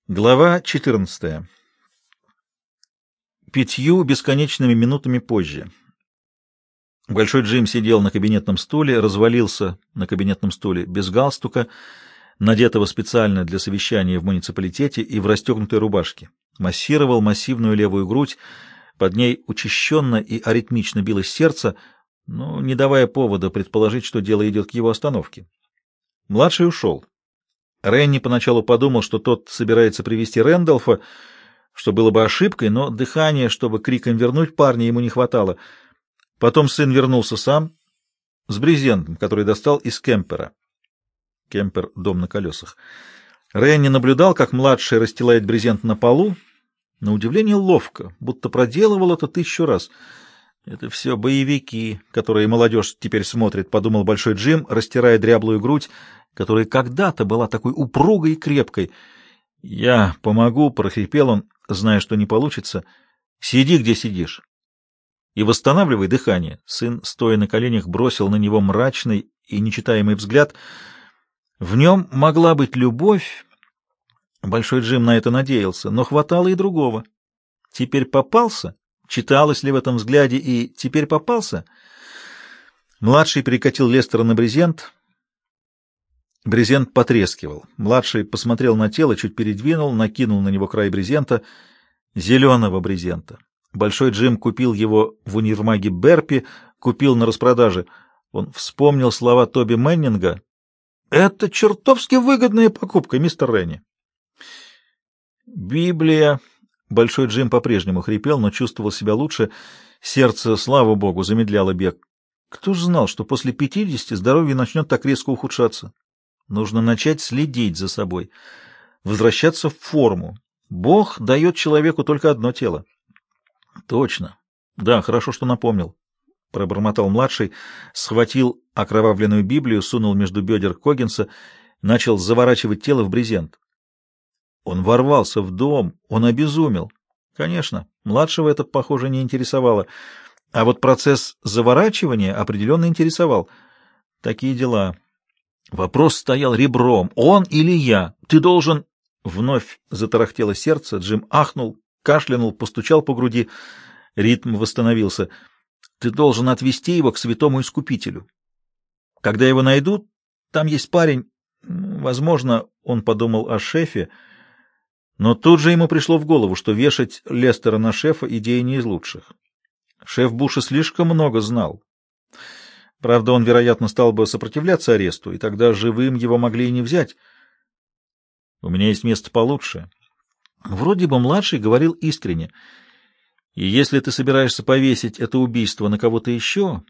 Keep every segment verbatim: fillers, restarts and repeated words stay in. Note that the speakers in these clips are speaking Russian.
Глава четырнадцатая. Пятью бесконечными минутами позже. Большой Джим сидел на кабинетном стуле, развалился на кабинетном стуле без галстука, надетого специально для совещания в муниципалитете, и в расстегнутой рубашке. Массировал массивную левую грудь, под ней учащенно и аритмично билось сердце, но не давая повода предположить, что дело идет к его остановке. Младший ушел. Ренни поначалу подумал, что тот собирается привести Рэндалфа, что было бы ошибкой, но дыхания, чтобы криком вернуть парня, ему не хватало. Потом сын вернулся сам с брезентом, который достал из кемпера. Кемпер — дом на колесах. Ренни наблюдал, как младший расстилает брезент на полу, на удивление ловко, будто проделывал это тысячу раз. «Это все боевики, которые молодежь теперь смотрит», — подумал Большой Джим, растирая дряблую грудь, которая когда-то была такой упругой и крепкой. «Я помогу», — прохрипел он, зная, что не получится. «Сиди, где сидишь, и восстанавливай дыхание». Сын, стоя на коленях, бросил на него мрачный и нечитаемый взгляд. В нем могла быть любовь. Большой Джим на это надеялся, но хватало и другого. Теперь попался? Читалось ли в этом взгляде и «теперь попался»? Младший перекатил Лестера на брезент. Брезент потрескивал. Младший посмотрел на тело, чуть передвинул, накинул на него край брезента, зеленого брезента. Большой Джим купил его в универмаге Берпи, купил на распродаже. Он вспомнил слова Тоби Мэннинга. «Это чертовски выгодная покупка, мистер Ренни». Библия. Большой Джим по-прежнему хрипел, но чувствовал себя лучше. Сердце, слава богу, замедляло бег. Кто ж знал, что после пятидесяти здоровье начнет так резко ухудшаться? Нужно начать следить за собой, возвращаться в форму. Бог дает человеку только одно тело. Точно. Да, хорошо, что напомнил. Пробормотал младший, схватил окровавленную Библию, сунул между бедер Коггинса, начал заворачивать тело в брезент. Он ворвался в дом, он обезумел. Конечно, младшего это, похоже, не интересовало. А вот процесс заворачивания определенно интересовал. Такие дела. Вопрос стоял ребром. Он или я? Ты должен... Вновь затарахтело сердце. Джим ахнул, кашлянул, постучал по груди. Ритм восстановился. Ты должен отвезти его к святому Искупителю. Когда его найдут, там есть парень... Возможно, он подумал о шефе, но тут же ему пришло в голову, что вешать Лестера на шефа — идея не из лучших. Шеф Буша слишком много знал. Правда, он, вероятно, стал бы сопротивляться аресту, и тогда живым его могли и не взять. У меня есть место получше. Вроде бы младший говорил искренне. И если ты собираешься повесить это убийство на кого-то еще,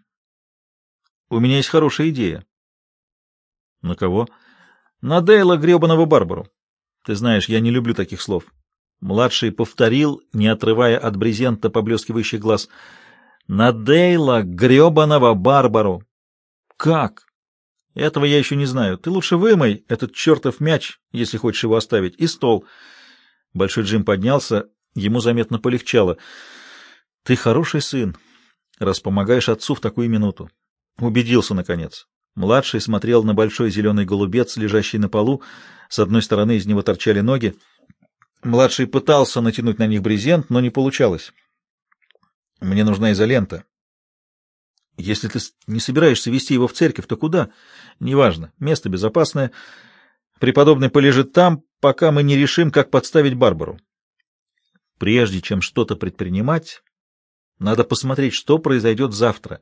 у меня есть хорошая идея. На кого? На Дейла гребаного Барбару. Ты знаешь, я не люблю таких слов. Младший повторил, не отрывая от брезента поблескивающих глаз. На Дейла гребаного Барбару. Как? Этого я еще не знаю. Ты лучше вымой этот чертов мяч, если хочешь его оставить, и стол. Большой Джим поднялся, ему заметно полегчало. Ты хороший сын, раз помогаешь отцу в такую минуту. Убедился, наконец. Младший смотрел на большой зеленый голубец, лежащий на полу. С одной стороны из него торчали ноги. Младший пытался натянуть на них брезент, но не получалось. Мне нужна изолента. Если ты не собираешься везти его в церковь, то куда? Неважно. Место безопасное. Преподобный полежит там, пока мы не решим, как подставить Барбару. Прежде чем что-то предпринимать, надо посмотреть, что произойдет завтра.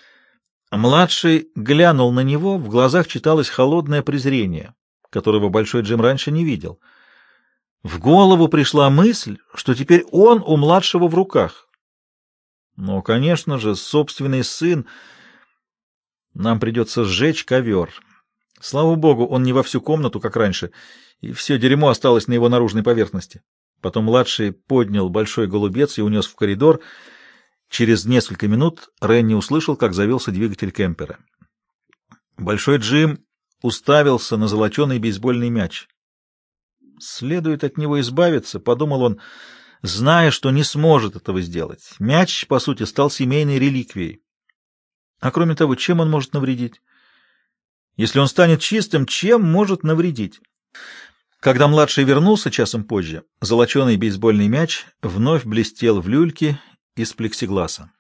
Младший глянул на него, в глазах читалось холодное презрение, которого Большой Джим раньше не видел. В голову пришла мысль, что теперь он у младшего в руках. Но, конечно же, собственный сын. Нам придется сжечь ковер. Слава богу, он не во всю комнату, как раньше, и все дерьмо осталось на его наружной поверхности. Потом младший поднял большой голубец и унес в коридор. Через несколько минут Ренни услышал, как завелся двигатель кемпера. Большой Джим уставился на золоченый бейсбольный мяч. Следует от него избавиться, — подумал он, зная, что не сможет этого сделать. Мяч, по сути, стал семейной реликвией. А кроме того, чем он может навредить? Если он станет чистым, чем может навредить? Когда младший вернулся часом позже, золоченый бейсбольный мяч вновь блестел в люльке из плексигласа.